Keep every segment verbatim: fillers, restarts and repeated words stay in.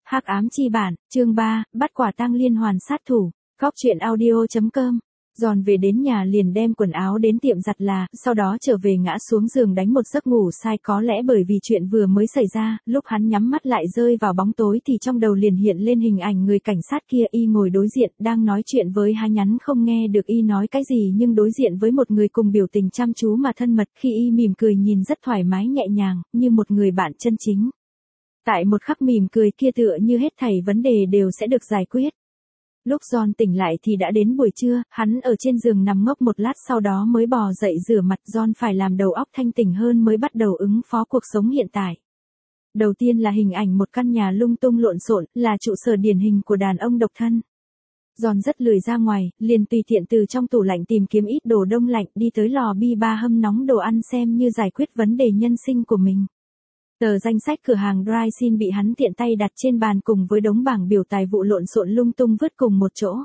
Hắc ám chi bản, chương ba, bắt quả tang liên hoàn sát thủ. Góc truyện audio chấm com. Giòn về đến nhà liền đem quần áo đến tiệm giặt là, sau đó trở về ngã xuống giường đánh một giấc ngủ sai, có lẽ bởi vì chuyện vừa mới xảy ra, lúc hắn nhắm mắt lại rơi vào bóng tối thì trong đầu liền hiện lên hình ảnh người cảnh sát kia, y ngồi đối diện, đang nói chuyện với hai nhắn không nghe được y nói cái gì nhưng đối diện với một người cùng biểu tình chăm chú mà thân mật, khi y mỉm cười nhìn rất thoải mái nhẹ nhàng, như một người bạn chân chính. Tại một khắc mỉm cười kia tựa như hết thảy vấn đề đều sẽ được giải quyết. Lúc John tỉnh lại thì đã đến buổi trưa, hắn ở trên giường nằm ngốc một lát sau đó mới bò dậy rửa mặt. John phải làm đầu óc thanh tỉnh hơn mới bắt đầu ứng phó cuộc sống hiện tại. Đầu tiên là hình ảnh một căn nhà lung tung lộn xộn, là trụ sở điển hình của đàn ông độc thân. John rất lười ra ngoài, liền tùy tiện từ trong tủ lạnh tìm kiếm ít đồ đông lạnh, đi tới lò bi ba hâm nóng đồ ăn xem như giải quyết vấn đề nhân sinh của mình. Tờ danh sách cửa hàng dry sin bị hắn tiện tay đặt trên bàn cùng với đống bảng biểu tài vụ lộn xộn lung tung vứt cùng một chỗ.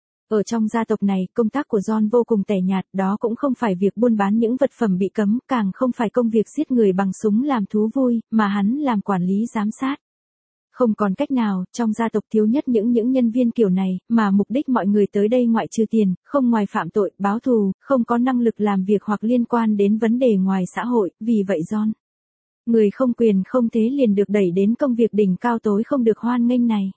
Ở trong gia tộc này, công tác của John vô cùng tẻ nhạt, đó cũng không phải việc buôn bán những vật phẩm bị cấm, càng không phải công việc giết người bằng súng làm thú vui, mà hắn làm quản lý giám sát. Không còn cách nào, trong gia tộc thiếu nhất những những nhân viên kiểu này, mà mục đích mọi người tới đây ngoại trừ tiền, không ngoài phạm tội, báo thù, không có năng lực làm việc hoặc liên quan đến vấn đề ngoài xã hội, vì vậy John, người không quyền không thế liền được đẩy đến công việc đỉnh cao tối không được hoan nghênh này.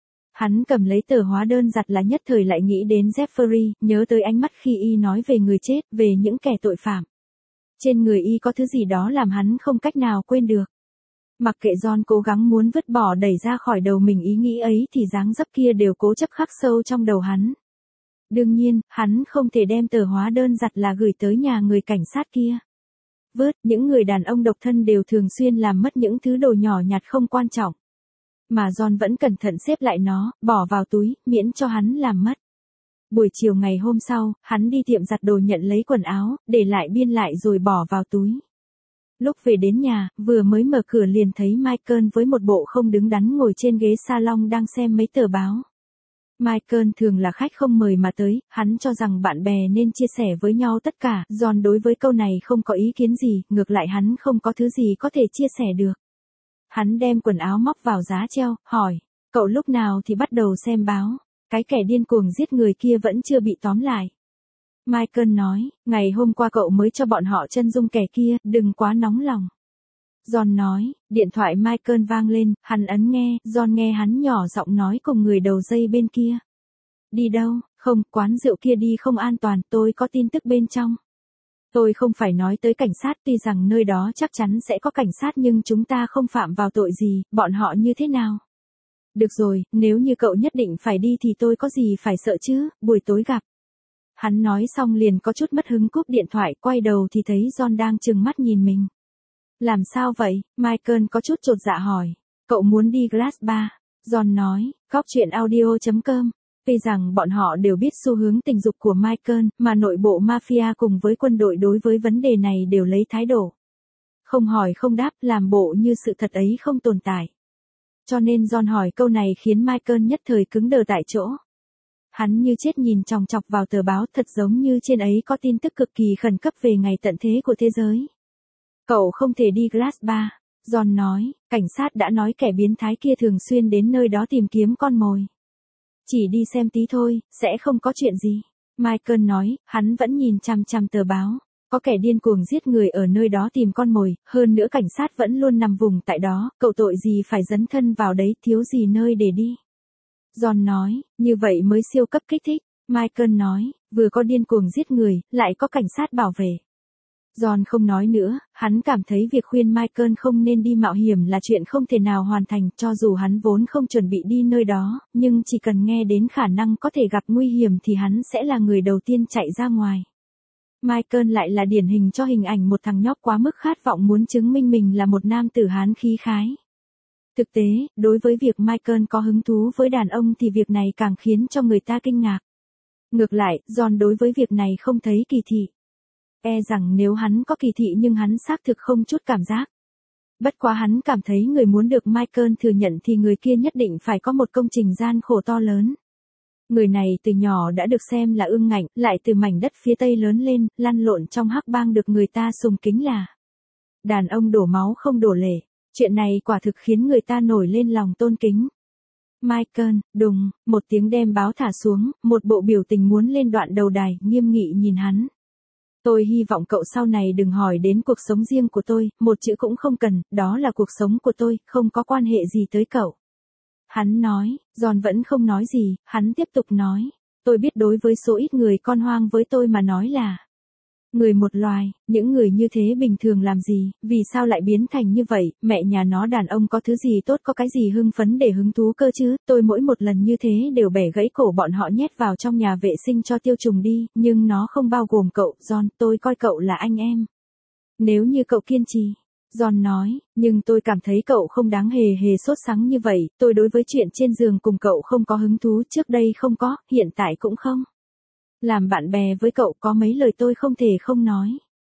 Hắn cầm lấy tờ hóa đơn giặt là nhất thời lại nghĩ đến Jeffrey, nhớ tới ánh mắt khi y nói về người chết, về những kẻ tội phạm. Trên người y có thứ gì đó làm hắn không cách nào quên được. Mặc kệ John cố gắng muốn vứt bỏ đẩy ra khỏi đầu mình ý nghĩ ấy thì dáng dấp kia đều cố chấp khắc sâu trong đầu hắn. Đương nhiên, hắn không thể đem tờ hóa đơn giặt là gửi tới nhà người cảnh sát kia. Vớt, những người đàn ông độc thân đều thường xuyên làm mất những thứ đồ nhỏ nhặt không quan trọng. Mà John vẫn cẩn thận xếp lại nó, bỏ vào túi, miễn cho hắn làm mất. Buổi chiều ngày hôm sau, hắn đi tiệm giặt đồ nhận lấy quần áo, để lại biên lại rồi bỏ vào túi. Lúc về đến nhà, vừa mới mở cửa liền thấy Michael với một bộ không đứng đắn ngồi trên ghế salon đang xem mấy tờ báo. Michael thường là khách không mời mà tới, hắn cho rằng bạn bè nên chia sẻ với nhau tất cả, John đối với câu này không có ý kiến gì, ngược lại hắn không có thứ gì có thể chia sẻ được. Hắn đem quần áo móc vào giá treo, hỏi, cậu lúc nào thì bắt đầu xem báo, cái kẻ điên cuồng giết người kia vẫn chưa bị tóm lại. Michael nói, ngày hôm qua cậu mới cho bọn họ chân dung kẻ kia, đừng quá nóng lòng. John nói, điện thoại Michael vang lên, hắn ấn nghe, John nghe hắn nhỏ giọng nói cùng người đầu dây bên kia. Đi đâu, không, quán rượu kia đi không an toàn, tôi có tin tức bên trong. Tôi không phải nói tới cảnh sát, tuy rằng nơi đó chắc chắn sẽ có cảnh sát nhưng chúng ta không phạm vào tội gì, bọn họ như thế nào? Được rồi, nếu như cậu nhất định phải đi thì tôi có gì phải sợ chứ, buổi tối gặp. Hắn nói xong liền có chút mất hứng cúp điện thoại, quay đầu thì thấy John đang trừng mắt nhìn mình. Làm sao vậy? Michael có chút chột dạ hỏi. Cậu muốn đi Glass Bar. John nói, góc truyện audio chấm com. Vì rằng bọn họ đều biết xu hướng tình dục của Michael, mà nội bộ mafia cùng với quân đội đối với vấn đề này đều lấy thái độ không hỏi không đáp, làm bộ như sự thật ấy không tồn tại. Cho nên John hỏi câu này khiến Michael nhất thời cứng đờ tại chỗ. Hắn như chết nhìn chòng chọc vào tờ báo, thật giống như trên ấy có tin tức cực kỳ khẩn cấp về ngày tận thế của thế giới. Cậu không thể đi Glass Bar, John nói, cảnh sát đã nói kẻ biến thái kia thường xuyên đến nơi đó tìm kiếm con mồi. Chỉ đi xem tí thôi, sẽ không có chuyện gì. Michael nói, hắn vẫn nhìn chằm chằm tờ báo. Có kẻ điên cuồng giết người ở nơi đó tìm con mồi, hơn nữa cảnh sát vẫn luôn nằm vùng tại đó, cậu tội gì phải dấn thân vào đấy, thiếu gì nơi để đi. John nói, như vậy mới siêu cấp kích thích. Michael nói, vừa có điên cuồng giết người, lại có cảnh sát bảo vệ. John không nói nữa, hắn cảm thấy việc khuyên Michael không nên đi mạo hiểm là chuyện không thể nào hoàn thành, cho dù hắn vốn không chuẩn bị đi nơi đó, nhưng chỉ cần nghe đến khả năng có thể gặp nguy hiểm thì hắn sẽ là người đầu tiên chạy ra ngoài. Michael lại là điển hình cho hình ảnh một thằng nhóc quá mức khát vọng muốn chứng minh mình là một nam tử hán khí khái. Thực tế, đối với việc Michael có hứng thú với đàn ông thì việc này càng khiến cho người ta kinh ngạc. Ngược lại, John đối với việc này không thấy kỳ thị. E rằng nếu hắn có kỳ thị nhưng hắn xác thực không chút cảm giác. Bất quá hắn cảm thấy người muốn được Michael thừa nhận thì người kia nhất định phải có một công trình gian khổ to lớn. Người này từ nhỏ đã được xem là ương ngạnh, lại từ mảnh đất phía Tây lớn lên, lăn lộn trong hắc bang được người ta sùng kính là đàn ông đổ máu không đổ lệ. Chuyện này quả thực khiến người ta nổi lên lòng tôn kính. Michael, đùng, một tiếng đem báo thả xuống, một bộ biểu tình muốn lên đoạn đầu đài, nghiêm nghị nhìn hắn. Tôi hy vọng cậu sau này đừng hỏi đến cuộc sống riêng của tôi, một chữ cũng không cần, đó là cuộc sống của tôi, không có quan hệ gì tới cậu. Hắn nói, John vẫn không nói gì, hắn tiếp tục nói. Tôi biết đối với số ít người con hoang với tôi mà nói là người một loài, những người như thế bình thường làm gì, vì sao lại biến thành như vậy, mẹ nhà nó đàn ông có thứ gì tốt, có cái gì hưng phấn để hứng thú cơ chứ, tôi mỗi một lần như thế đều bẻ gãy cổ bọn họ nhét vào trong nhà vệ sinh cho tiêu trùng đi, nhưng nó không bao gồm cậu, John, tôi coi cậu là anh em. Nếu như cậu kiên trì, John nói, nhưng tôi cảm thấy cậu không đáng hề hề sốt sắng như vậy, tôi đối với chuyện trên giường cùng cậu không có hứng thú, trước đây không có, hiện tại cũng không. Làm bạn bè với cậu có mấy lời tôi không thể không nói.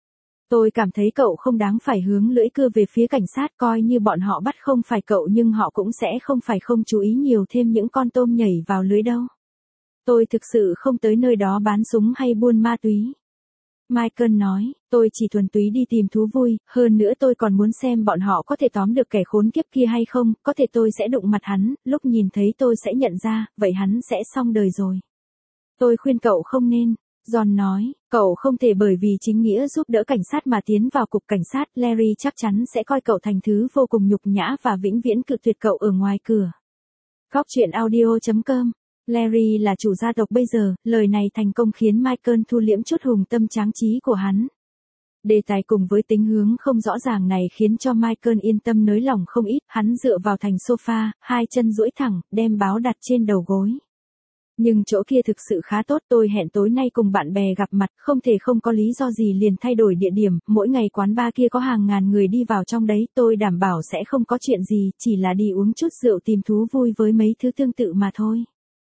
Tôi cảm thấy cậu không đáng phải hướng lưỡi cưa về phía cảnh sát, coi như bọn họ bắt không phải cậu nhưng họ cũng sẽ không phải không chú ý nhiều thêm những con tôm nhảy vào lưới đâu. Tôi thực sự không tới nơi đó bán súng hay buôn ma túy. Michael nói, tôi chỉ thuần túy đi tìm thú vui, hơn nữa tôi còn muốn xem bọn họ có thể tóm được kẻ khốn kiếp kia hay không, có thể tôi sẽ đụng mặt hắn, lúc nhìn thấy tôi sẽ nhận ra, vậy hắn sẽ xong đời rồi. Tôi khuyên cậu không nên. John nói, cậu không thể bởi vì chính nghĩa giúp đỡ cảnh sát mà tiến vào cục cảnh sát, Larry chắc chắn sẽ coi cậu thành thứ vô cùng nhục nhã và vĩnh viễn cự tuyệt cậu ở ngoài cửa. Góc truyện audio chấm com. Larry là chủ gia tộc bây giờ, lời này thành công khiến Michael thu liễm chút hùng tâm tráng trí của hắn. Đề tài cùng với tính hướng không rõ ràng này khiến cho Michael yên tâm nới lòng không ít, hắn dựa vào thành sofa, hai chân duỗi thẳng, đem báo đặt trên đầu gối. Nhưng chỗ kia thực sự khá tốt, tôi hẹn tối nay cùng bạn bè gặp mặt, không thể không có lý do gì liền thay đổi địa điểm, mỗi ngày quán bar kia có hàng ngàn người đi vào trong đấy, tôi đảm bảo sẽ không có chuyện gì, chỉ là đi uống chút rượu tìm thú vui với mấy thứ tương tự mà thôi.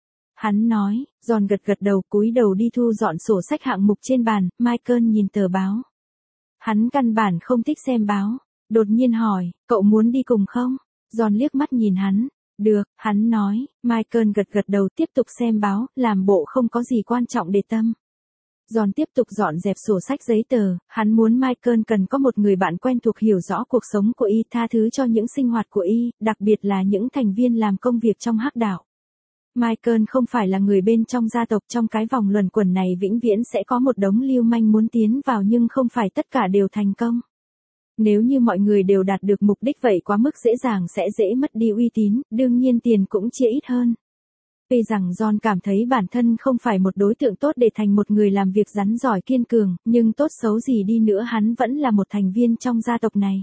Hắn nói, John gật gật đầu, cúi đầu đi thu dọn sổ sách hạng mục trên bàn, Michael nhìn tờ báo. Hắn căn bản không thích xem báo, đột nhiên hỏi, cậu muốn đi cùng không? John liếc mắt nhìn hắn. Được, hắn nói, Michael gật gật đầu tiếp tục xem báo, làm bộ không có gì quan trọng để tâm. John tiếp tục dọn dẹp sổ sách giấy tờ, hắn muốn Michael cần có một người bạn quen thuộc hiểu rõ cuộc sống của y, tha thứ cho những sinh hoạt của y, đặc biệt là những thành viên làm công việc trong hắc đạo. Michael không phải là người bên trong gia tộc, trong cái vòng luẩn quẩn này vĩnh viễn sẽ có một đống lưu manh muốn tiến vào nhưng không phải tất cả đều thành công. Nếu như mọi người đều đạt được mục đích vậy quá mức dễ dàng sẽ dễ mất đi uy tín, đương nhiên tiền cũng chia ít hơn. Tuy rằng John cảm thấy bản thân không phải một đối tượng tốt để thành một người làm việc rắn giỏi kiên cường, nhưng tốt xấu gì đi nữa hắn vẫn là một thành viên trong gia tộc này.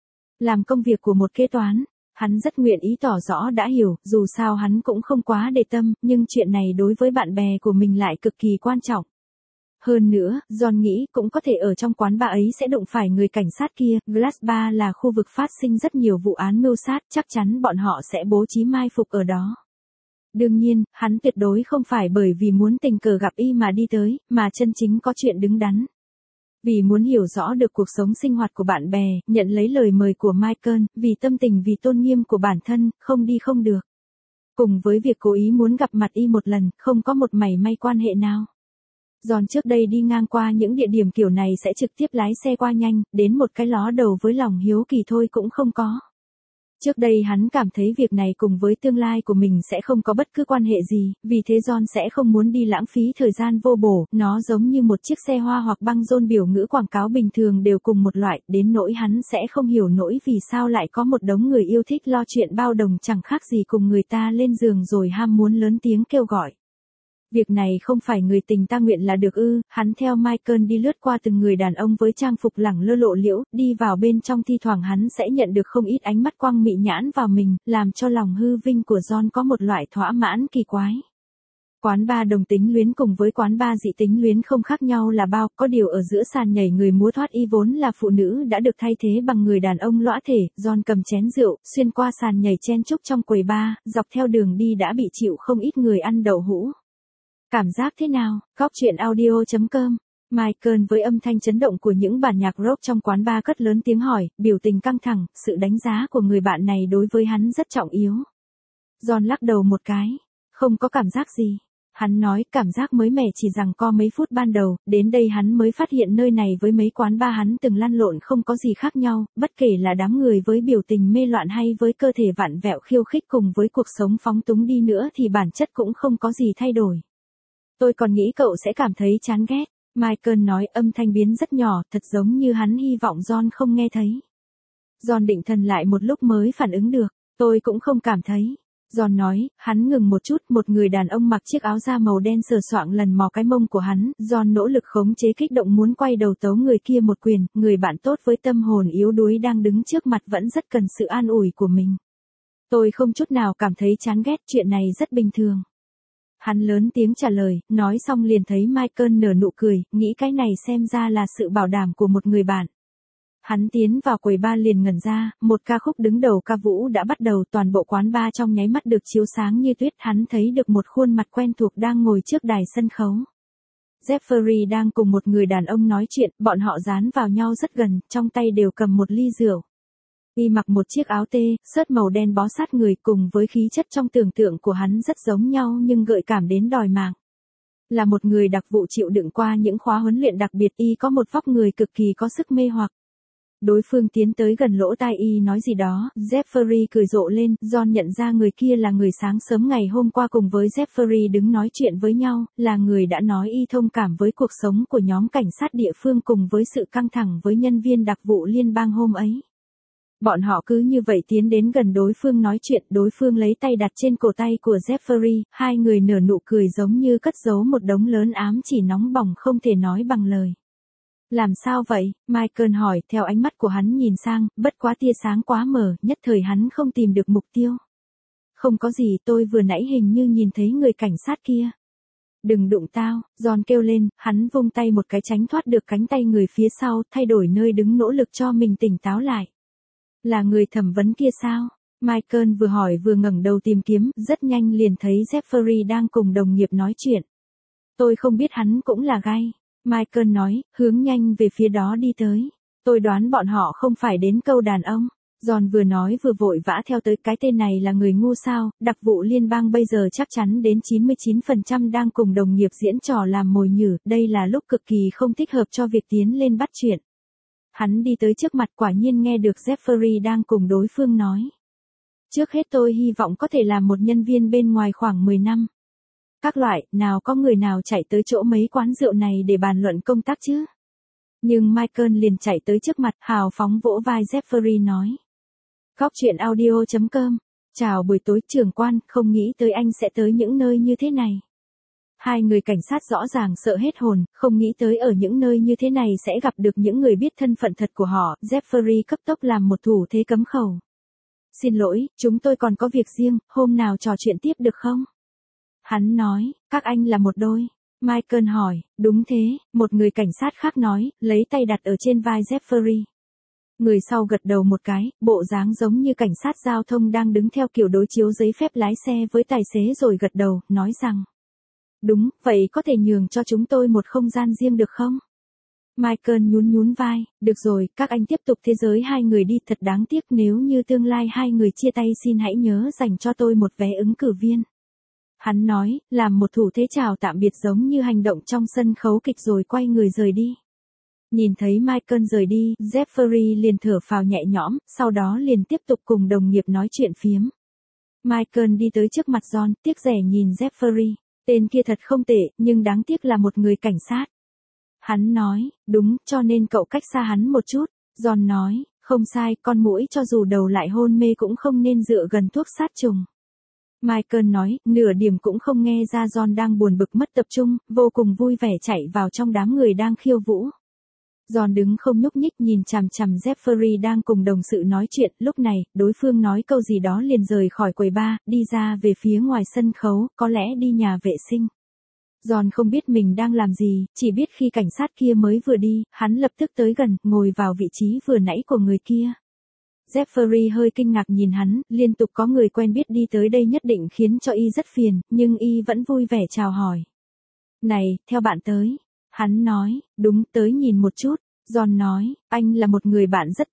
Làm công việc của một kế toán, hắn rất nguyện ý tỏ rõ đã hiểu, dù sao hắn cũng không quá để tâm, nhưng chuyện này đối với bạn bè của mình lại cực kỳ quan trọng. Hơn nữa, John nghĩ cũng có thể ở trong quán bar ấy sẽ đụng phải người cảnh sát kia, Glass Bar là khu vực phát sinh rất nhiều vụ án mưu sát, chắc chắn bọn họ sẽ bố trí mai phục ở đó. Đương nhiên, hắn tuyệt đối không phải bởi vì muốn tình cờ gặp y mà đi tới, mà chân chính có chuyện đứng đắn. Vì muốn hiểu rõ được cuộc sống sinh hoạt của bạn bè, nhận lấy lời mời của Michael, vì tâm tình vì tôn nghiêm của bản thân, không đi không được. Cùng với việc cố ý muốn gặp mặt y một lần, không có một mảy may quan hệ nào. John trước đây đi ngang qua những địa điểm kiểu này sẽ trực tiếp lái xe qua nhanh, đến một cái ló đầu với lòng hiếu kỳ thôi cũng không có. Trước đây hắn cảm thấy việc này cùng với tương lai của mình sẽ không có bất cứ quan hệ gì, vì thế John sẽ không muốn đi lãng phí thời gian vô bổ, nó giống như một chiếc xe hoa hoặc băng rôn biểu ngữ quảng cáo bình thường đều cùng một loại, đến nỗi hắn sẽ không hiểu nổi vì sao lại có một đống người yêu thích lo chuyện bao đồng chẳng khác gì cùng người ta lên giường rồi ham muốn lớn tiếng kêu gọi. Việc này không phải người tình ta nguyện là được ư, hắn theo Michael đi lướt qua từng người đàn ông với trang phục lẳng lơ lộ liễu, đi vào bên trong thi thoảng hắn sẽ nhận được không ít ánh mắt quang mị nhãn vào mình, làm cho lòng hư vinh của John có một loại thỏa mãn kỳ quái. Quán bar đồng tính luyến cùng với quán bar dị tính luyến không khác nhau là bao, có điều ở giữa sàn nhảy người múa thoát y vốn là phụ nữ đã được thay thế bằng người đàn ông lõa thể, John cầm chén rượu, xuyên qua sàn nhảy chen chúc trong quầy bar, dọc theo đường đi đã bị chịu không ít người ăn đậu hũ. Cảm giác thế nào? Góc truyện audio chấm com. Michael với âm thanh chấn động của những bản nhạc rock trong quán bar cất lớn tiếng hỏi, biểu tình căng thẳng, sự đánh giá của người bạn này đối với hắn rất trọng yếu. John lắc đầu một cái, không có cảm giác gì. Hắn nói cảm giác mới mẻ chỉ rằng co mấy phút ban đầu, đến đây hắn mới phát hiện nơi này với mấy quán bar hắn từng lăn lộn không có gì khác nhau, bất kể là đám người với biểu tình mê loạn hay với cơ thể vặn vẹo khiêu khích cùng với cuộc sống phóng túng đi nữa thì bản chất cũng không có gì thay đổi. Tôi còn nghĩ cậu sẽ cảm thấy chán ghét. Michael nói âm thanh biến rất nhỏ, thật giống như hắn hy vọng John không nghe thấy. John định thần lại một lúc mới phản ứng được, tôi cũng không cảm thấy. John nói, hắn ngừng một chút, một người đàn ông mặc chiếc áo da màu đen sờ soạng lần mò cái mông của hắn, John nỗ lực khống chế kích động muốn quay đầu tấu người kia một quyền, người bạn tốt với tâm hồn yếu đuối đang đứng trước mặt vẫn rất cần sự an ủi của mình. Tôi không chút nào cảm thấy chán ghét, chuyện này rất bình thường. Hắn lớn tiếng trả lời, nói xong liền thấy Michael nở nụ cười, nghĩ cái này xem ra là sự bảo đảm của một người bạn. Hắn tiến vào quầy bar liền ngẩn ra, một ca khúc đứng đầu ca vũ đã bắt đầu, toàn bộ quán bar trong nháy mắt được chiếu sáng như tuyết, hắn thấy được một khuôn mặt quen thuộc đang ngồi trước đài sân khấu. Jeffrey đang cùng một người đàn ông nói chuyện, bọn họ dán vào nhau rất gần, trong tay đều cầm một ly rượu. Y mặc một chiếc áo tê, sớt màu đen bó sát người, cùng với khí chất trong tưởng tượng của hắn rất giống nhau nhưng gợi cảm đến đòi mạng. Là một người đặc vụ chịu đựng qua những khóa huấn luyện đặc biệt, y có một vóc người cực kỳ có sức mê hoặc. Đối phương tiến tới gần lỗ tai y nói gì đó, Jeffrey cười rộ lên, John nhận ra người kia là người sáng sớm ngày hôm qua cùng với Jeffrey đứng nói chuyện với nhau, là người đã nói y thông cảm với cuộc sống của nhóm cảnh sát địa phương cùng với sự căng thẳng với nhân viên đặc vụ liên bang hôm ấy. Bọn họ cứ như vậy tiến đến gần đối phương nói chuyện, đối phương lấy tay đặt trên cổ tay của Jeffrey, hai người nở nụ cười giống như cất giấu một đống lớn ám chỉ nóng bỏng không thể nói bằng lời. Làm sao vậy? Michael hỏi, theo ánh mắt của hắn nhìn sang, bất quá tia sáng quá mờ, nhất thời hắn không tìm được mục tiêu. Không có gì, tôi vừa nãy hình như nhìn thấy người cảnh sát kia. Đừng đụng tao, John kêu lên, hắn vung tay một cái tránh thoát được cánh tay người phía sau, thay đổi nơi đứng nỗ lực cho mình tỉnh táo lại. Là người thẩm vấn kia sao? Michael vừa hỏi vừa ngẩng đầu tìm kiếm, rất nhanh liền thấy Jeffrey đang cùng đồng nghiệp nói chuyện. Tôi không biết hắn cũng là gay. Michael nói, hướng nhanh về phía đó đi tới. Tôi đoán bọn họ không phải đến câu đàn ông. John vừa nói vừa vội vã theo tới, cái tên này là người ngu sao, đặc vụ liên bang bây giờ chắc chắn đến chín mươi chín phần trăm đang cùng đồng nghiệp diễn trò làm mồi nhử, đây là lúc cực kỳ không thích hợp cho việc tiến lên bắt chuyện. Hắn đi tới trước mặt, quả nhiên nghe được Jeffrey đang cùng đối phương nói. Trước hết tôi hy vọng có thể làm một nhân viên bên ngoài khoảng mười năm. Các loại, nào có người nào chạy tới chỗ mấy quán rượu này để bàn luận công tác chứ? Nhưng Michael liền chạy tới trước mặt, hào phóng vỗ vai Jeffrey nói. Góc chuyện audio chấm com. Chào buổi tối trưởng quan, không nghĩ tới anh sẽ tới những nơi như thế này. Hai người cảnh sát rõ ràng sợ hết hồn, không nghĩ tới ở những nơi như thế này sẽ gặp được những người biết thân phận thật của họ. Jeffrey cấp tốc làm một thủ thế cấm khẩu. Xin lỗi, chúng tôi còn có việc riêng, hôm nào trò chuyện tiếp được không? Hắn nói, các anh là một đôi. Michael hỏi, đúng thế, một người cảnh sát khác nói, lấy tay đặt ở trên vai Jeffrey. Người sau gật đầu một cái, bộ dáng giống như cảnh sát giao thông đang đứng theo kiểu đối chiếu giấy phép lái xe với tài xế rồi gật đầu, nói rằng. Đúng, vậy có thể nhường cho chúng tôi một không gian riêng được không? Michael nhún nhún vai, được rồi, các anh tiếp tục thế giới hai người đi, thật đáng tiếc nếu như tương lai hai người chia tay xin hãy nhớ dành cho tôi một vé ứng cử viên. Hắn nói, làm một thủ thế chào tạm biệt giống như hành động trong sân khấu kịch rồi quay người rời đi. Nhìn thấy Michael rời đi, Jeffrey liền thở phào nhẹ nhõm, sau đó liền tiếp tục cùng đồng nghiệp nói chuyện phiếm. Michael đi tới trước mặt John, tiếc rẻ nhìn Jeffrey. Tên kia thật không tệ, nhưng đáng tiếc là một người cảnh sát. Hắn nói, đúng, cho nên cậu cách xa hắn một chút. John nói, không sai, con muỗi cho dù đầu lại hôn mê cũng không nên dựa gần thuốc sát trùng. Michael nói, nửa điểm cũng không nghe ra John đang buồn bực mất tập trung, vô cùng vui vẻ chạy vào trong đám người đang khiêu vũ. John đứng không nhúc nhích nhìn chằm chằm Jeffrey đang cùng đồng sự nói chuyện, lúc này, đối phương nói câu gì đó liền rời khỏi quầy bar, đi ra về phía ngoài sân khấu, có lẽ đi nhà vệ sinh. John không biết mình đang làm gì, chỉ biết khi cảnh sát kia mới vừa đi, hắn lập tức tới gần, ngồi vào vị trí vừa nãy của người kia. Jeffrey hơi kinh ngạc nhìn hắn, liên tục có người quen biết đi tới đây nhất định khiến cho y rất phiền, nhưng y vẫn vui vẻ chào hỏi. Này, theo bạn tới. Hắn nói, đúng, tới nhìn một chút. John nói, anh là một người bạn rất tốt.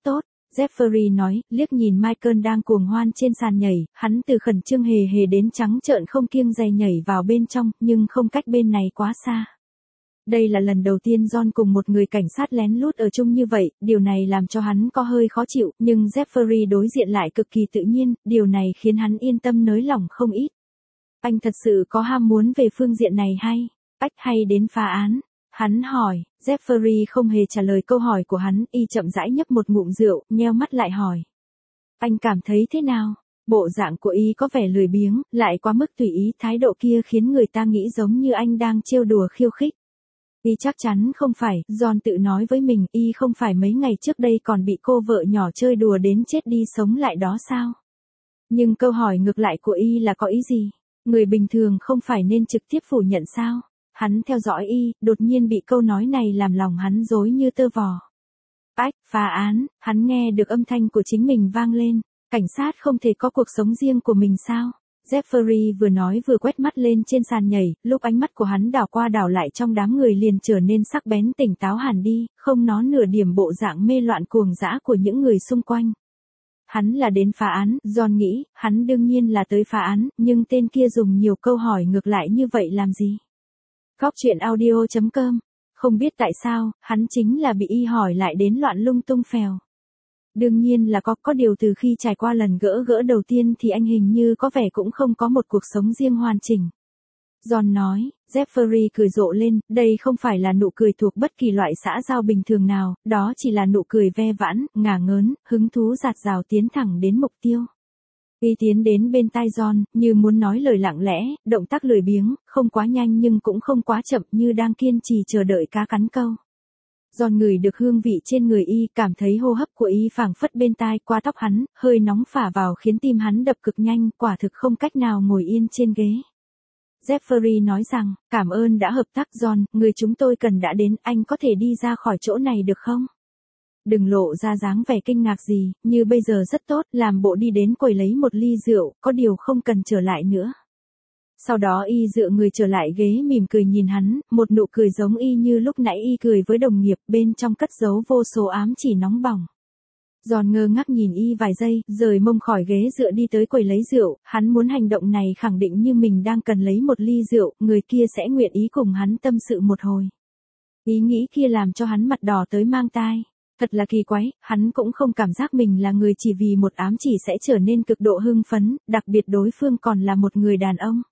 Jeffrey nói, liếc nhìn Michael đang cuồng hoan trên sàn nhảy, hắn từ khẩn trương hề hề đến trắng trợn không kiêng dè nhảy vào bên trong, nhưng không cách bên này quá xa. Đây là lần đầu tiên John cùng một người cảnh sát lén lút ở chung như vậy, điều này làm cho hắn có hơi khó chịu, nhưng Jeffrey đối diện lại cực kỳ tự nhiên, điều này khiến hắn yên tâm nới lỏng không ít. Anh thật sự có ham muốn về phương diện này hay? Ách hay đến phá án? Hắn hỏi, Jeffrey không hề trả lời câu hỏi của hắn, y chậm rãi nhấp một ngụm rượu, nheo mắt lại hỏi. Anh cảm thấy thế nào? Bộ dạng của y có vẻ lười biếng, lại quá mức tùy ý, thái độ kia khiến người ta nghĩ giống như anh đang trêu đùa khiêu khích. Y chắc chắn không phải, John tự nói với mình, y không phải mấy ngày trước đây còn bị cô vợ nhỏ chơi đùa đến chết đi sống lại đó sao? Nhưng câu hỏi ngược lại của y là có ý gì? Người bình thường không phải nên trực tiếp phủ nhận sao? Hắn theo dõi y, đột nhiên bị câu nói này làm lòng hắn rối như tơ vò. Ách, phá án, hắn nghe được âm thanh của chính mình vang lên. Cảnh sát không thể có cuộc sống riêng của mình sao? Jeffrey vừa nói vừa quét mắt lên trên sàn nhảy, lúc ánh mắt của hắn đảo qua đảo lại trong đám người liền trở nên sắc bén tỉnh táo hẳn đi, không nó nửa điểm bộ dạng mê loạn cuồng dã của những người xung quanh. Hắn là đến phá án, John nghĩ, hắn đương nhiên là tới phá án, nhưng tên kia dùng nhiều câu hỏi ngược lại như vậy làm gì? Góc truyện audio chấm com. Không biết tại sao, hắn chính là bị y hỏi lại đến loạn lung tung phèo. Đương nhiên là có, có điều từ khi trải qua lần gỡ gỡ đầu tiên thì anh hình như có vẻ cũng không có một cuộc sống riêng hoàn chỉnh. John nói, Jeffrey cười rộ lên, đây không phải là nụ cười thuộc bất kỳ loại xã giao bình thường nào, đó chỉ là nụ cười ve vãn, ngả ngớn, hứng thú dạt dào tiến thẳng đến mục tiêu. Y tiến đến bên tai John, như muốn nói lời lặng lẽ, động tác lười biếng, không quá nhanh nhưng cũng không quá chậm như đang kiên trì chờ đợi cá cắn câu. John ngửi được hương vị trên người y, cảm thấy hô hấp của y phảng phất bên tai qua tóc hắn, hơi nóng phả vào khiến tim hắn đập cực nhanh, quả thực không cách nào ngồi yên trên ghế. Jeffrey nói rằng, cảm ơn đã hợp tác John, người chúng tôi cần đã đến, anh có thể đi ra khỏi chỗ này được không? Đừng lộ ra dáng vẻ kinh ngạc gì, như bây giờ rất tốt, làm bộ đi đến quầy lấy một ly rượu, có điều không cần trở lại nữa. Sau đó y dựa người trở lại ghế mỉm cười nhìn hắn, một nụ cười giống y như lúc nãy y cười với đồng nghiệp, bên trong cất giấu vô số ám chỉ nóng bỏng. Giòn ngơ ngác nhìn y vài giây, rời mông khỏi ghế dựa đi tới quầy lấy rượu, hắn muốn hành động này khẳng định như mình đang cần lấy một ly rượu, người kia sẽ nguyện ý cùng hắn tâm sự một hồi. Ý nghĩ kia làm cho hắn mặt đỏ tới mang tai. Thật là kỳ quái, hắn cũng không cảm giác mình là người chỉ vì một ám chỉ sẽ trở nên cực độ hưng phấn, đặc biệt đối phương còn là một người đàn ông.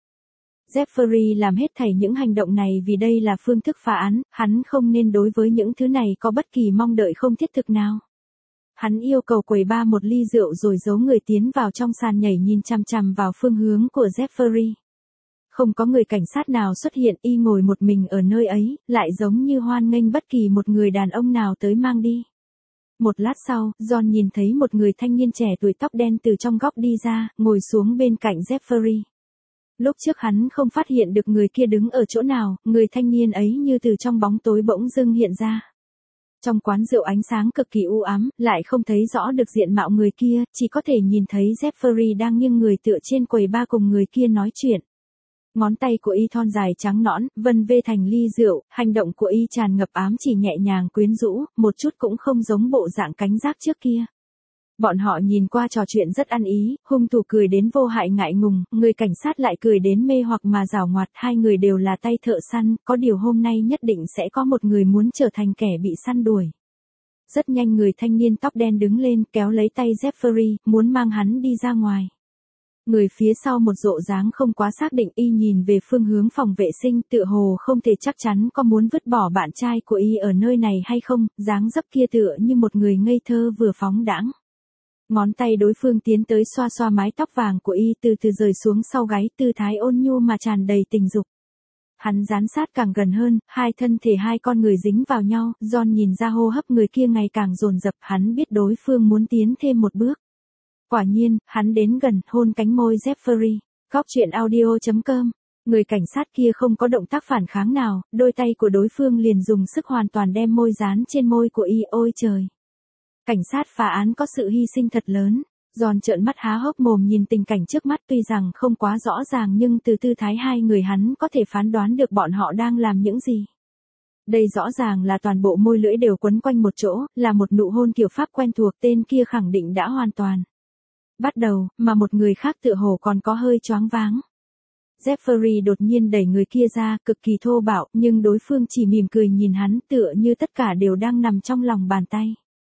Jeffrey làm hết thảy những hành động này vì đây là phương thức phá án, hắn không nên đối với những thứ này có bất kỳ mong đợi không thiết thực nào. Hắn yêu cầu quầy ba một ly rượu rồi giấu người tiến vào trong sàn nhảy nhìn chằm chằm vào phương hướng của Jeffrey. Không có người cảnh sát nào xuất hiện, y ngồi một mình ở nơi ấy, lại giống như hoan nghênh bất kỳ một người đàn ông nào tới mang đi. Một lát sau, John nhìn thấy một người thanh niên trẻ tuổi tóc đen từ trong góc đi ra, ngồi xuống bên cạnh Jeffrey. Lúc trước hắn không phát hiện được người kia đứng ở chỗ nào, người thanh niên ấy như từ trong bóng tối bỗng dưng hiện ra. Trong quán rượu ánh sáng cực kỳ u ám, lại không thấy rõ được diện mạo người kia, chỉ có thể nhìn thấy Jeffrey đang nghiêng người tựa trên quầy ba cùng người kia nói chuyện. Ngón tay của y thon dài trắng nõn, vân vê thành ly rượu, hành động của y tràn ngập ám chỉ nhẹ nhàng quyến rũ, một chút cũng không giống bộ dạng cánh giác trước kia. Bọn họ nhìn qua trò chuyện rất ăn ý, hung thủ cười đến vô hại ngại ngùng, người cảnh sát lại cười đến mê hoặc mà giảo ngoạt, hai người đều là tay thợ săn, có điều hôm nay nhất định sẽ có một người muốn trở thành kẻ bị săn đuổi. Rất nhanh người thanh niên tóc đen đứng lên, kéo lấy tay Jeffrey, muốn mang hắn đi ra ngoài. Người phía sau một rộ dáng không quá xác định, y nhìn về phương hướng phòng vệ sinh, tựa hồ không thể chắc chắn có muốn vứt bỏ bạn trai của y ở nơi này hay không, dáng dấp kia tựa như một người ngây thơ vừa phóng đãng. Ngón tay đối phương tiến tới xoa xoa mái tóc vàng của y, từ từ rời xuống sau gáy, tư thái ôn nhu mà tràn đầy tình dục. Hắn dán sát càng gần hơn, hai thân thể hai con người dính vào nhau, John nhìn ra hô hấp người kia ngày càng dồn dập, hắn biết đối phương muốn tiến thêm một bước. Quả nhiên, hắn đến gần, hôn cánh môi Jeffrey. Góc truyện audio chấm com. Người cảnh sát kia không có động tác phản kháng nào, đôi tay của đối phương liền dùng sức hoàn toàn đem môi dán trên môi của y, ôi trời. Cảnh sát phá án có sự hy sinh thật lớn. Giòn trợn mắt há hốc mồm nhìn tình cảnh trước mắt, tuy rằng không quá rõ ràng nhưng từ tư thái hai người hắn có thể phán đoán được bọn họ đang làm những gì. Đây rõ ràng là toàn bộ môi lưỡi đều quấn quanh một chỗ, là một nụ hôn kiểu Pháp quen thuộc, tên kia khẳng định đã hoàn toàn bắt đầu, mà một người khác tựa hồ còn có hơi choáng váng. Jeffrey đột nhiên đẩy người kia ra, cực kỳ thô bạo, nhưng đối phương chỉ mỉm cười nhìn hắn, tựa như tất cả đều đang nằm trong lòng bàn tay.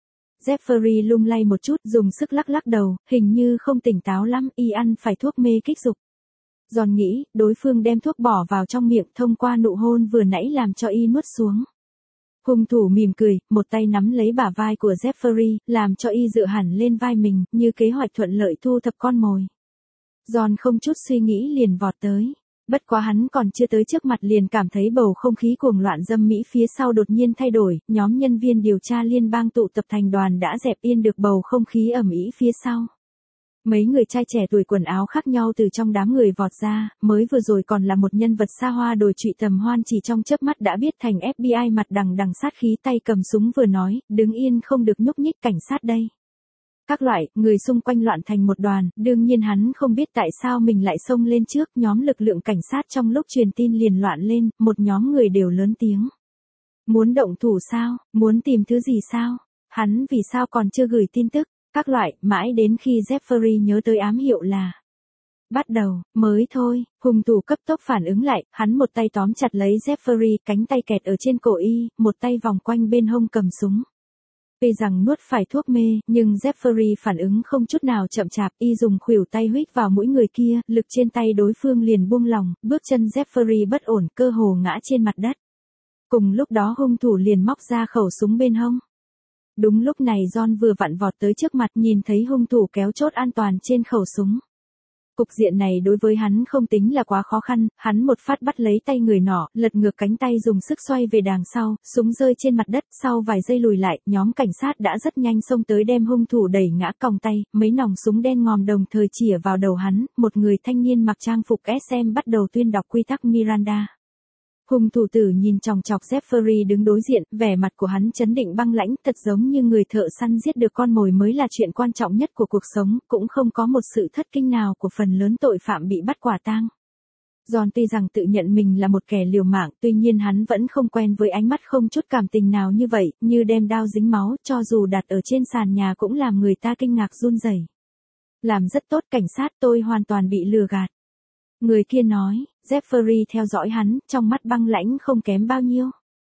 Jeffrey lung lay một chút, dùng sức lắc lắc đầu, hình như không tỉnh táo lắm, y ăn phải thuốc mê kích dục. Giòn nghĩ, đối phương đem thuốc bỏ vào trong miệng thông qua nụ hôn vừa nãy làm cho y nuốt xuống. Hung thủ mỉm cười, một tay nắm lấy bả vai của Jeffrey, làm cho y dựa hẳn lên vai mình, như kế hoạch thuận lợi thu thập con mồi. Giòn không chút suy nghĩ liền vọt tới. Bất quá hắn còn chưa tới trước mặt liền cảm thấy bầu không khí cuồng loạn dâm mỹ phía sau đột nhiên thay đổi, nhóm nhân viên điều tra liên bang tụ tập thành đoàn đã dẹp yên được bầu không khí ầm ĩ phía sau. Mấy người trai trẻ tuổi quần áo khác nhau từ trong đám người vọt ra, mới vừa rồi còn là một nhân vật xa hoa đồi trụy tầm hoan chỉ trong chớp mắt đã biết thành ép bê i mặt đằng đằng sát khí tay cầm súng vừa nói, đứng yên không được nhúc nhích cảnh sát đây. Các loại, người xung quanh loạn thành một đoàn, đương nhiên hắn không biết tại sao mình lại xông lên trước, nhóm lực lượng cảnh sát trong lúc truyền tin liền loạn lên, một nhóm người đều lớn tiếng. Muốn động thủ sao, muốn tìm thứ gì sao, hắn vì sao còn chưa gửi tin tức, các loại, mãi đến khi Jeffrey nhớ tới ám hiệu là bắt đầu, mới thôi, hung thủ cấp tốc phản ứng lại, hắn một tay tóm chặt lấy Jeffrey, cánh tay kẹt ở trên cổ y, một tay vòng quanh bên hông cầm súng. Tuy rằng nuốt phải thuốc mê, nhưng Jeffrey phản ứng không chút nào chậm chạp, y dùng khuỷu tay huých vào mũi người kia, lực trên tay đối phương liền buông lỏng, bước chân Jeffrey bất ổn, cơ hồ ngã trên mặt đất. Cùng lúc đó hung thủ liền móc ra khẩu súng bên hông. Đúng lúc này John vừa vặn vọt tới trước mặt nhìn thấy hung thủ kéo chốt an toàn trên khẩu súng. Cục diện này đối với hắn không tính là quá khó khăn, hắn một phát bắt lấy tay người nọ, lật ngược cánh tay dùng sức xoay về đằng sau, súng rơi trên mặt đất, sau vài giây lùi lại, nhóm cảnh sát đã rất nhanh xông tới đem hung thủ đẩy ngã còng tay, mấy nòng súng đen ngòm đồng thời chĩa vào đầu hắn, một người thanh niên mặc trang phục ét em bắt đầu tuyên đọc quy tắc Miranda. Hung thủ tử nhìn chòng chọc Jeffrey đứng đối diện, vẻ mặt của hắn chấn định băng lãnh, thật giống như người thợ săn giết được con mồi mới là chuyện quan trọng nhất của cuộc sống, cũng không có một sự thất kinh nào của phần lớn tội phạm bị bắt quả tang. John tuy rằng tự nhận mình là một kẻ liều mạng, tuy nhiên hắn vẫn không quen với ánh mắt không chút cảm tình nào như vậy, như đem đao dính máu, cho dù đặt ở trên sàn nhà cũng làm người ta kinh ngạc run rẩy. Làm rất tốt cảnh sát, tôi hoàn toàn bị lừa gạt. Người kia nói, Jeffrey theo dõi hắn, trong mắt băng lãnh không kém bao nhiêu.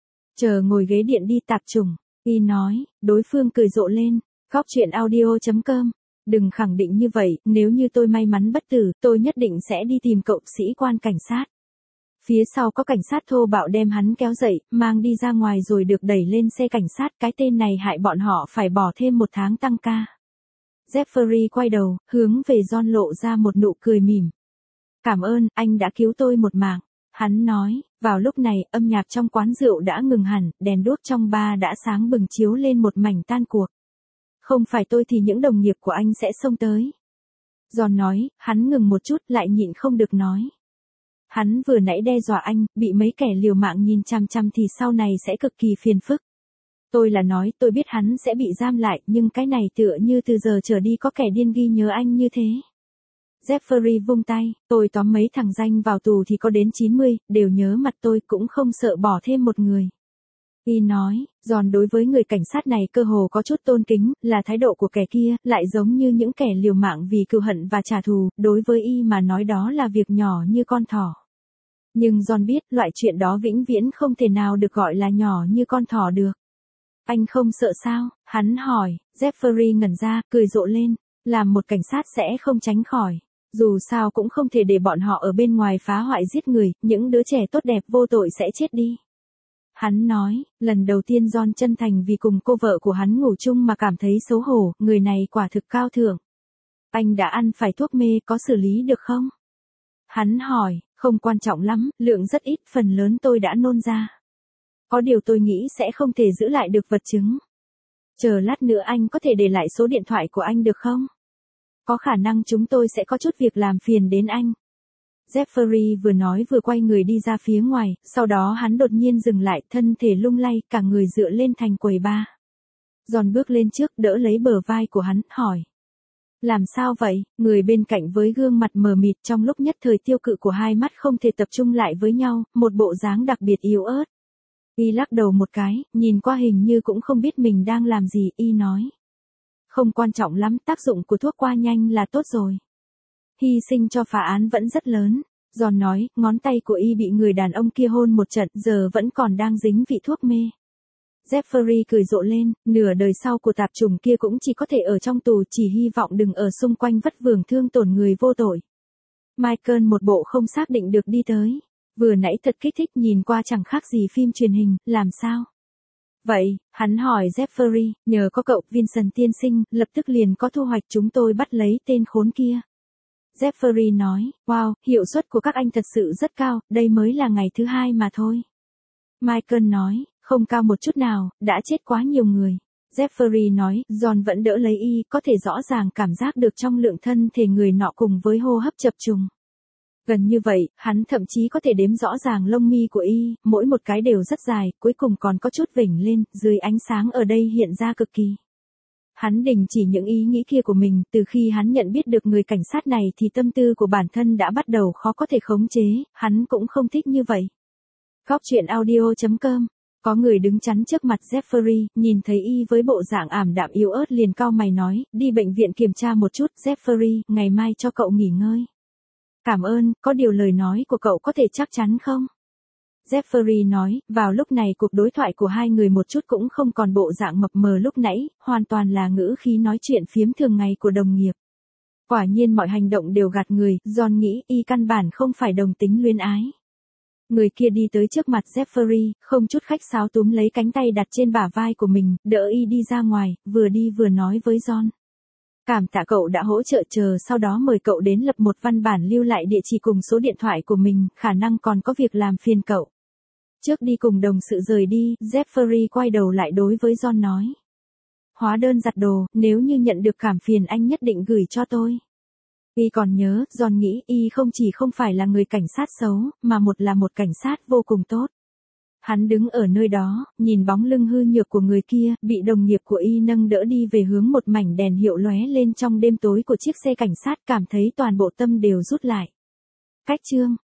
Chờ ngồi ghế điện đi tạp chủng, y nói, đối phương cười rộ lên, góc chuyện audio chấm com. Đừng khẳng định như vậy, nếu như tôi may mắn bất tử, tôi nhất định sẽ đi tìm cậu sĩ quan cảnh sát. Phía sau có cảnh sát thô bạo đem hắn kéo dậy, mang đi ra ngoài rồi được đẩy lên xe cảnh sát, cái tên này hại bọn họ phải bỏ thêm một tháng tăng ca. Jeffrey quay đầu, hướng về John lộ ra một nụ cười mỉm. Cảm ơn, anh đã cứu tôi một mạng. Hắn nói, vào lúc này, âm nhạc trong quán rượu đã ngừng hẳn, đèn đuốc trong bar đã sáng bừng chiếu lên một mảnh tan cuộc. Không phải tôi thì những đồng nghiệp của anh sẽ xông tới. John nói, hắn ngừng một chút lại nhịn không được nói. Hắn vừa nãy đe dọa anh, bị mấy kẻ liều mạng nhìn chằm chằm thì sau này sẽ cực kỳ phiền phức. Tôi là nói, tôi biết hắn sẽ bị giam lại, nhưng cái này tựa như từ giờ trở đi có kẻ điên ghi nhớ anh như thế. Jeffrey vung tay, tôi tóm mấy thằng danh vào tù thì có đến chín mươi, đều nhớ mặt tôi cũng không sợ bỏ thêm một người. Y nói, Giòn đối với người cảnh sát này cơ hồ có chút tôn kính, là thái độ của kẻ kia, lại giống như những kẻ liều mạng vì cừu hận và trả thù, đối với Y mà nói đó là việc nhỏ như con thỏ. Nhưng Giòn biết, loại chuyện đó vĩnh viễn không thể nào được gọi là nhỏ như con thỏ được. Anh không sợ sao? Hắn hỏi, Jeffrey ngẩn ra, cười rộ lên, làm một cảnh sát sẽ không tránh khỏi. Dù sao cũng không thể để bọn họ ở bên ngoài phá hoại giết người, những đứa trẻ tốt đẹp vô tội sẽ chết đi. Hắn nói, lần đầu tiên John chân thành vì cùng cô vợ của hắn ngủ chung mà cảm thấy xấu hổ, người này quả thực cao thượng. Anh đã ăn phải thuốc mê, có xử lý được không? Hắn hỏi, không quan trọng lắm, lượng rất ít, phần lớn tôi đã nôn ra. Có điều tôi nghĩ sẽ không thể giữ lại được vật chứng. Chờ lát nữa anh có thể để lại số điện thoại của anh được không? Có khả năng chúng tôi sẽ có chút việc làm phiền đến anh. Jeffrey vừa nói vừa quay người đi ra phía ngoài, sau đó hắn đột nhiên dừng lại, thân thể lung lay, cả người dựa lên thành quầy bar. Giòn bước lên trước, đỡ lấy bờ vai của hắn, hỏi. Làm sao vậy? Người bên cạnh với gương mặt mờ mịt trong lúc nhất thời tiêu cự của hai mắt không thể tập trung lại với nhau, một bộ dáng đặc biệt yếu ớt. Y lắc đầu một cái, nhìn qua hình như cũng không biết mình đang làm gì, Y nói. Không quan trọng lắm, tác dụng của thuốc qua nhanh là tốt rồi. Hy sinh cho phá án vẫn rất lớn. John nói, ngón tay của Y bị người đàn ông kia hôn một trận, giờ vẫn còn đang dính vị thuốc mê. Jeffrey cười rộ lên, nửa đời sau của tạp chủng kia cũng chỉ có thể ở trong tù, chỉ hy vọng đừng ở xung quanh vất vưởng thương tổn người vô tội. Michael một bộ không xác định được đi tới. Vừa nãy thật kích thích, nhìn qua chẳng khác gì phim truyền hình, làm sao? Vậy, hắn hỏi Jeffrey, nhờ có cậu Vincent tiên sinh, lập tức liền có thu hoạch, chúng tôi bắt lấy tên khốn kia. Jeffrey nói, wow, hiệu suất của các anh thật sự rất cao, đây mới là ngày thứ hai mà thôi. Michael nói, không cao một chút nào, đã chết quá nhiều người. Jeffrey nói, John vẫn đỡ lấy Y, có thể rõ ràng cảm giác được trong lượng thân thể người nọ cùng với hô hấp chập trùng. Gần như vậy, hắn thậm chí có thể đếm rõ ràng lông mi của Y, mỗi một cái đều rất dài, cuối cùng còn có chút vểnh lên, dưới ánh sáng ở đây hiện ra cực kỳ. Hắn đình chỉ những ý nghĩ kia của mình, từ khi hắn nhận biết được người cảnh sát này thì tâm tư của bản thân đã bắt đầu khó có thể khống chế, hắn cũng không thích như vậy. Góc truyện audio chấm com. Có người đứng chắn trước mặt Jeffrey, nhìn thấy Y với bộ dạng ảm đạm yếu ớt liền cau mày nói, đi bệnh viện kiểm tra một chút, Jeffrey, ngày mai cho cậu nghỉ ngơi. Cảm ơn, có điều lời nói của cậu có thể chắc chắn không? Jeffrey nói, vào lúc này cuộc đối thoại của hai người một chút cũng không còn bộ dạng mập mờ lúc nãy, hoàn toàn là ngữ khí nói chuyện phiếm thường ngày của đồng nghiệp. Quả nhiên mọi hành động đều gạt người, John nghĩ Y căn bản không phải đồng tính luyến ái. Người kia đi tới trước mặt Jeffrey, không chút khách sáo túm lấy cánh tay đặt trên bả vai của mình, đỡ Y đi ra ngoài, vừa đi vừa nói với John. Cảm tạ cậu đã hỗ trợ, chờ sau đó mời cậu đến lập một văn bản lưu lại địa chỉ cùng số điện thoại của mình, khả năng còn có việc làm phiền cậu. Trước đi cùng đồng sự rời đi, Jeffrey quay đầu lại đối với John nói. Hóa đơn giặt đồ, nếu như nhận được cảm phiền anh nhất định gửi cho tôi. Y còn nhớ, John nghĩ Y không chỉ không phải là người cảnh sát xấu, mà một là một cảnh sát vô cùng tốt. Hắn đứng ở nơi đó, nhìn bóng lưng hư nhược của người kia, bị đồng nghiệp của Y nâng đỡ đi về hướng một mảnh đèn hiệu lóe lên trong đêm tối của chiếc xe cảnh sát, cảm thấy toàn bộ tâm đều rút lại. Cách chương